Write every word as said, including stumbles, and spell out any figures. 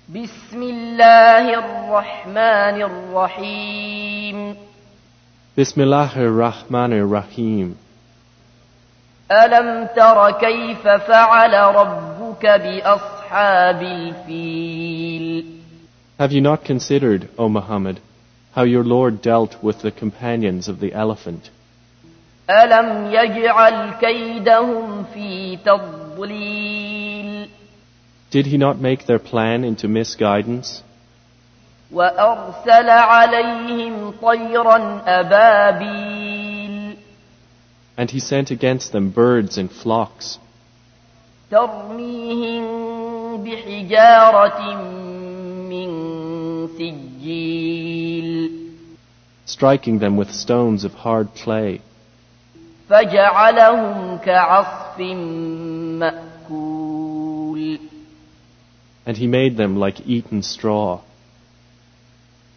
بسم الله الرحمن الرحيم بسم الله الرحمن الرحيم ألم تر كيف فعل ربك بأصحاب الفيل Have you not considered, O Muhammad, how your Lord dealt with the companions of the elephant? ألم يجعل كيدهم في تضليل Did he not make their plan into misguidance? وأرسل عليهم طيرا أبابيل And he sent against them birds in flocks, ترميهم بحجارة من سجيل striking them with stones of hard clay, فجعلهم كعصف مأكول and he made them like eaten straw.